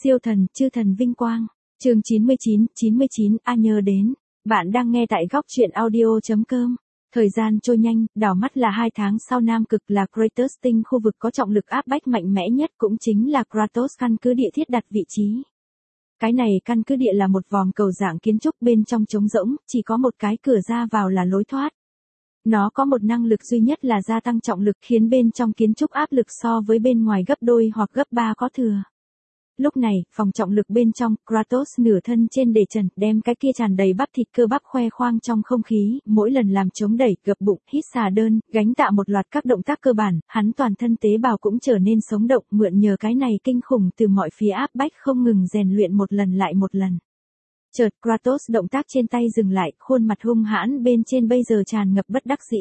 Siêu thần, chư thần vinh quang. Chương 99, nhớ đến. Bạn đang nghe tại góc truyện audio.com. Thời gian trôi nhanh, đảo mắt là 2 tháng sau Nam Cực là Kratos tinh khu vực có trọng lực áp bách mạnh mẽ nhất, cũng chính là Kratos căn cứ địa thiết đặt vị trí. Cái này căn cứ địa là một vòm cầu dạng kiến trúc bên trong trống rỗng, chỉ có một cái cửa ra vào là lối thoát. Nó có một năng lực duy nhất là gia tăng trọng lực, khiến bên trong kiến trúc áp lực so với bên ngoài gấp đôi hoặc gấp 3 có thừa. Lúc này, phòng trọng lực bên trong, Kratos nửa thân trên để trần, đem cái kia tràn đầy bắp thịt cơ bắp khoe khoang trong không khí, mỗi lần làm chống đẩy, gập bụng, hít xà đơn, gánh tạ một loạt các động tác cơ bản, hắn toàn thân tế bào cũng trở nên sống động, mượn nhờ cái này kinh khủng từ mọi phía áp bách không ngừng rèn luyện một lần lại một lần. Chợt, Kratos động tác trên tay dừng lại, khuôn mặt hung hãn bên trên bây giờ tràn ngập bất đắc dĩ.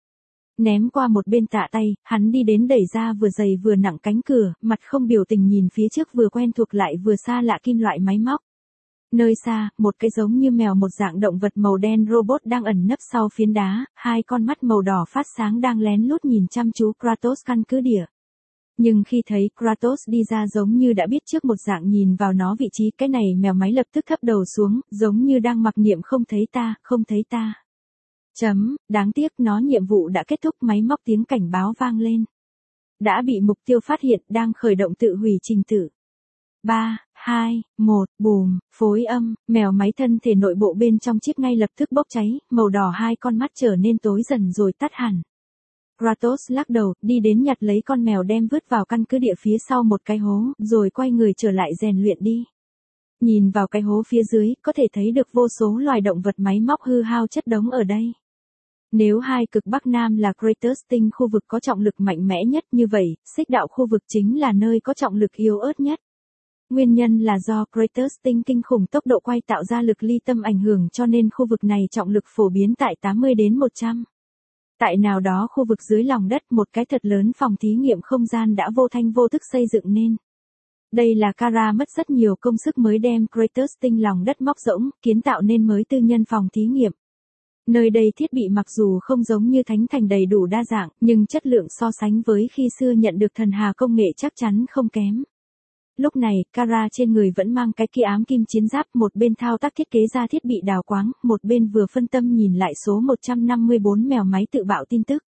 Ném qua một bên tạ tay, hắn đi đến đẩy ra vừa dày vừa nặng cánh cửa, mặt không biểu tình nhìn phía trước vừa quen thuộc lại vừa xa lạ kim loại máy móc. Nơi xa, một cái giống như mèo một dạng động vật màu đen robot đang ẩn nấp sau phiến đá, hai con mắt màu đỏ phát sáng đang lén lút nhìn chăm chú Kratos căn cứ địa. Nhưng khi thấy Kratos đi ra giống như đã biết trước một dạng nhìn vào nó vị trí, cái này mèo máy lập tức thấp đầu xuống, giống như đang mặc niệm không thấy ta, không thấy ta. Đáng tiếc nó nhiệm vụ đã kết thúc, máy móc tiếng cảnh báo vang lên. Đã bị mục tiêu phát hiện, đang khởi động tự hủy trình tự. 3, 2, 1, bùm, phối âm, mèo máy thân thể nội bộ bên trong chip ngay lập tức bốc cháy, màu đỏ hai con mắt trở nên tối dần rồi tắt hẳn. Kratos lắc đầu, đi đến nhặt lấy con mèo đem vứt vào căn cứ địa phía sau một cái hố, rồi quay người trở lại rèn luyện đi. Nhìn vào cái hố phía dưới, có thể thấy được vô số loài động vật máy móc hư hao chất đống ở đây. Nếu hai cực Bắc Nam là Kratos tinh khu vực có trọng lực mạnh mẽ nhất, như vậy, xích đạo khu vực chính là nơi có trọng lực yếu ớt nhất. Nguyên nhân là do Kratos tinh kinh khủng tốc độ quay tạo ra lực ly tâm ảnh hưởng, cho nên khu vực này trọng lực phổ biến tại 80 đến 100. Tại nào đó khu vực dưới lòng đất, một cái thật lớn phòng thí nghiệm không gian đã vô thanh vô thức xây dựng nên. Đây là Kara mất rất nhiều công sức mới đem Kratos tinh lòng đất móc rỗng, kiến tạo nên mới tư nhân phòng thí nghiệm. Nơi đây thiết bị mặc dù không giống như Thánh Thành đầy đủ đa dạng, nhưng chất lượng so sánh với khi xưa nhận được thần hà công nghệ chắc chắn không kém. Lúc này, Kara trên người vẫn mang cái kia ám kim chiến giáp, một bên thao tác thiết kế ra thiết bị đào quáng, một bên vừa phân tâm nhìn lại số 154 mèo máy tự bạo tin tức.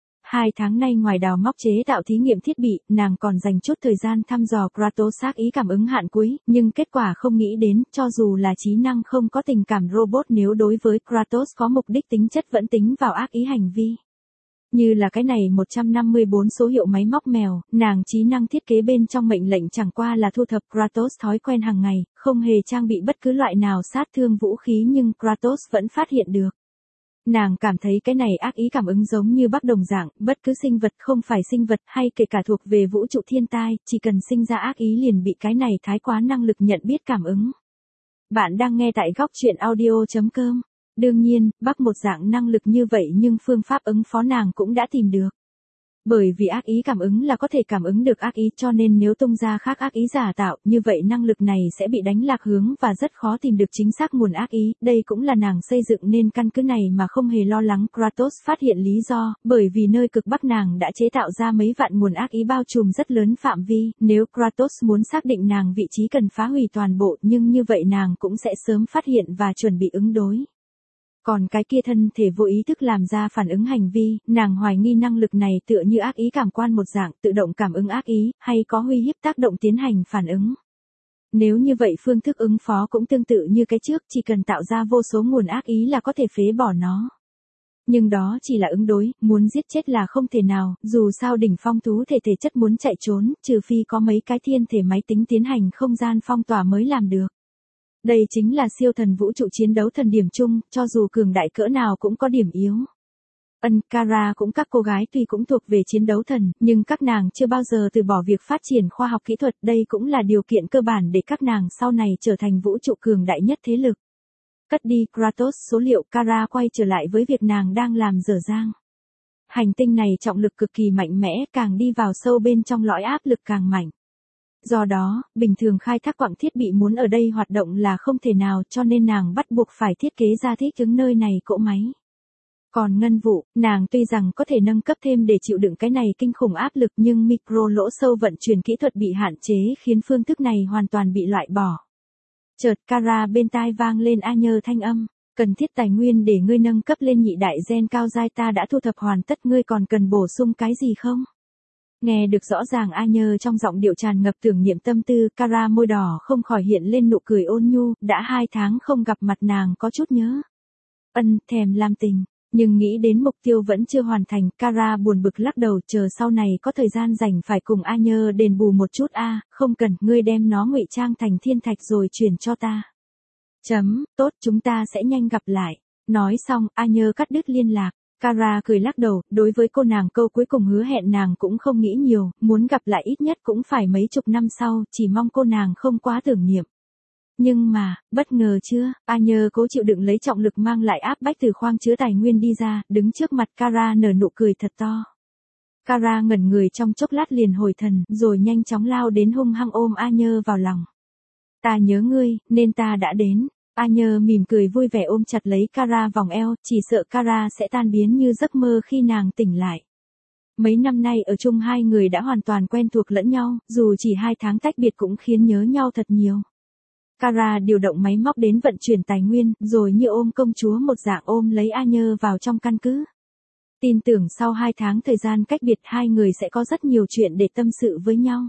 2 tháng nay ngoài đào móc chế tạo thí nghiệm thiết bị, nàng còn dành chút thời gian thăm dò Kratos xác ý cảm ứng hạn cuối, nhưng kết quả không nghĩ đến, cho dù là trí năng không có tình cảm robot nếu đối với Kratos có mục đích tính chất vẫn tính vào ác ý hành vi. Như là cái này 154 số hiệu máy móc mèo, nàng trí năng thiết kế bên trong mệnh lệnh chẳng qua là thu thập Kratos thói quen hàng ngày, không hề trang bị bất cứ loại nào sát thương vũ khí, nhưng Kratos vẫn phát hiện được. Nàng cảm thấy cái này ác ý cảm ứng giống như bác đồng dạng, bất cứ sinh vật không phải sinh vật hay kể cả thuộc về vũ trụ thiên tai, chỉ cần sinh ra ác ý liền bị cái này thái quá năng lực nhận biết cảm ứng. Bạn đang nghe tại góc truyện audio.com. Đương nhiên, bác một dạng năng lực như vậy nhưng phương pháp ứng phó nàng cũng đã tìm được. Bởi vì ác ý cảm ứng là có thể cảm ứng được ác ý, cho nên nếu tung ra khác ác ý giả tạo, như vậy năng lực này sẽ bị đánh lạc hướng và rất khó tìm được chính xác nguồn ác ý. Đây cũng là nàng xây dựng nên căn cứ này mà không hề lo lắng Kratos phát hiện lý do, bởi vì nơi cực Bắc nàng đã chế tạo ra mấy vạn nguồn ác ý bao trùm rất lớn phạm vi, nếu Kratos muốn xác định nàng vị trí cần phá hủy toàn bộ, nhưng như vậy nàng cũng sẽ sớm phát hiện và chuẩn bị ứng đối. Còn cái kia thân thể vô ý thức làm ra phản ứng hành vi, nàng hoài nghi năng lực này tựa như ác ý cảm quan một dạng, tự động cảm ứng ác ý, hay có uy hiếp tác động tiến hành phản ứng. Nếu như vậy phương thức ứng phó cũng tương tự như cái trước, chỉ cần tạo ra vô số nguồn ác ý là có thể phế bỏ nó. Nhưng đó chỉ là ứng đối, muốn giết chết là không thể nào, dù sao đỉnh phong thú thể chất muốn chạy trốn, trừ phi có mấy cái thiên thể máy tính tiến hành không gian phong tỏa mới làm được. Đây chính là siêu thần vũ trụ chiến đấu thần điểm chung, cho dù cường đại cỡ nào cũng có điểm yếu. Kara cũng các cô gái tuy cũng thuộc về chiến đấu thần, nhưng các nàng chưa bao giờ từ bỏ việc phát triển khoa học kỹ thuật, đây cũng là điều kiện cơ bản để các nàng sau này trở thành vũ trụ cường đại nhất thế lực. Cất đi Kratos số liệu, Kara quay trở lại với việc nàng đang làm dở dang. Hành tinh này trọng lực cực kỳ mạnh mẽ, càng đi vào sâu bên trong lõi áp lực càng mạnh. Do đó, bình thường khai thác quặng thiết bị muốn ở đây hoạt động là không thể nào, cho nên nàng bắt buộc phải thiết kế ra thích ứng nơi này cỗ máy. Còn ngân vụ, nàng tuy rằng có thể nâng cấp thêm để chịu đựng cái này kinh khủng áp lực nhưng micro lỗ sâu vận chuyển kỹ thuật bị hạn chế khiến phương thức này hoàn toàn bị loại bỏ. Chợt Kara bên tai vang lên A Nhơ thanh âm, cần thiết tài nguyên để ngươi nâng cấp lên nhị đại gen cao giai ta đã thu thập hoàn tất, ngươi còn cần bổ sung cái gì không? Nghe được rõ ràng A Nhơ trong giọng điệu tràn ngập tưởng niệm tâm tư, Kara môi đỏ không khỏi hiện lên nụ cười ôn nhu, đã 2 tháng không gặp mặt nàng có chút nhớ. Thèm làm tình, nhưng nghĩ đến mục tiêu vẫn chưa hoàn thành, Kara buồn bực lắc đầu, chờ sau này có thời gian rảnh phải cùng A Nhơ đền bù một chút a, không cần, ngươi đem nó ngụy trang thành thiên thạch rồi chuyển cho ta. Tốt, chúng ta sẽ nhanh gặp lại. Nói xong, A Nhơ cắt đứt liên lạc. Kara cười lắc đầu, đối với cô nàng câu cuối cùng hứa hẹn nàng cũng không nghĩ nhiều, muốn gặp lại ít nhất cũng phải mấy chục năm sau, chỉ mong cô nàng không quá tưởng niệm. Nhưng mà, bất ngờ chưa, A Nhơ cố chịu đựng lấy trọng lực mang lại áp bách từ khoang chứa tài nguyên đi ra, đứng trước mặt Kara nở nụ cười thật to. Kara ngẩn người trong chốc lát liền hồi thần, rồi nhanh chóng lao đến hung hăng ôm A Nhơ vào lòng. Ta nhớ ngươi, nên ta đã đến. A Nhơ mỉm cười vui vẻ ôm chặt lấy Kara vòng eo, chỉ sợ Kara sẽ tan biến như giấc mơ khi nàng tỉnh lại. Mấy năm nay ở chung hai người đã hoàn toàn quen thuộc lẫn nhau, dù chỉ 2 tháng tách biệt cũng khiến nhớ nhau thật nhiều. Kara điều động máy móc đến vận chuyển tài nguyên, rồi như ôm công chúa một dạng ôm lấy A Nhơ vào trong căn cứ. Tin tưởng sau 2 tháng thời gian cách biệt hai người sẽ có rất nhiều chuyện để tâm sự với nhau.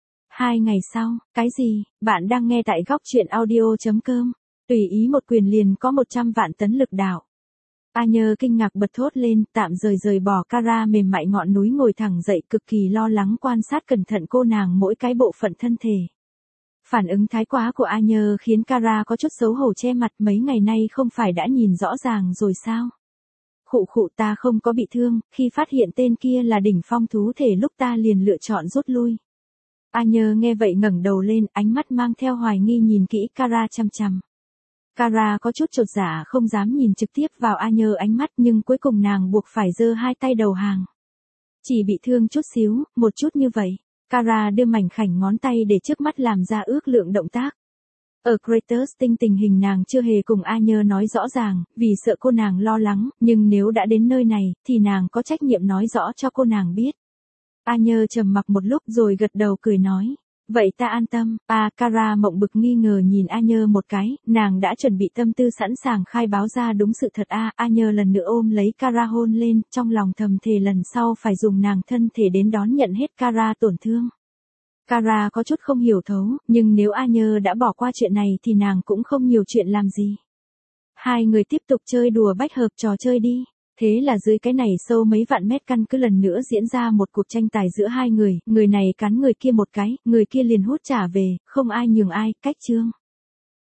2 ngày sau, cái gì, bạn đang nghe tại góc truyện audio.com. Tùy ý một quyền liền có 100 vạn tấn lực đạo. A Nhơ kinh ngạc bật thốt lên, tạm rời bỏ Kara mềm mại ngọn núi ngồi thẳng dậy, cực kỳ lo lắng quan sát cẩn thận cô nàng mỗi cái bộ phận thân thể. Phản ứng thái quá của A Nhơ khiến Kara có chút xấu hổ che mặt, mấy ngày nay không phải đã nhìn rõ ràng rồi sao? Khụ ta không có bị thương, khi phát hiện tên kia là đỉnh phong thú thể lúc ta liền lựa chọn rút lui. A Nhơ nghe vậy ngẩng đầu lên, ánh mắt mang theo hoài nghi nhìn kỹ Kara chằm chằm. Kara có chút chột dạ không dám nhìn trực tiếp vào A Nhơ ánh mắt, nhưng cuối cùng nàng buộc phải giơ hai tay đầu hàng. Chỉ bị thương chút xíu, một chút như vậy. Kara đưa mảnh khảnh ngón tay để trước mắt làm ra ước lượng động tác. Ở Kratos Tinh tình hình nàng chưa hề cùng A Nhơ nói rõ ràng, vì sợ cô nàng lo lắng, nhưng nếu đã đến nơi này, thì nàng có trách nhiệm nói rõ cho cô nàng biết. A Nhơ trầm mặc một lúc rồi gật đầu cười nói. Vậy ta an tâm. Kara mộng bực nghi ngờ nhìn A Nhơ một cái, nàng đã chuẩn bị tâm tư sẵn sàng khai báo ra đúng sự thật. A Nhơ lần nữa ôm lấy Kara hôn lên, trong lòng thầm thề lần sau phải dùng nàng thân thể đến đón nhận hết Kara tổn thương. Kara có chút không hiểu thấu, nhưng nếu A Nhơ đã bỏ qua chuyện này thì nàng cũng không nhiều chuyện làm gì. Hai người tiếp tục chơi đùa bách hợp trò chơi đi. Thế là dưới cái này sâu mấy vạn mét căn cứ lần nữa diễn ra một cuộc tranh tài giữa hai người này cắn người kia một cái, người kia liền hút trả về, không ai nhường ai, cách chương.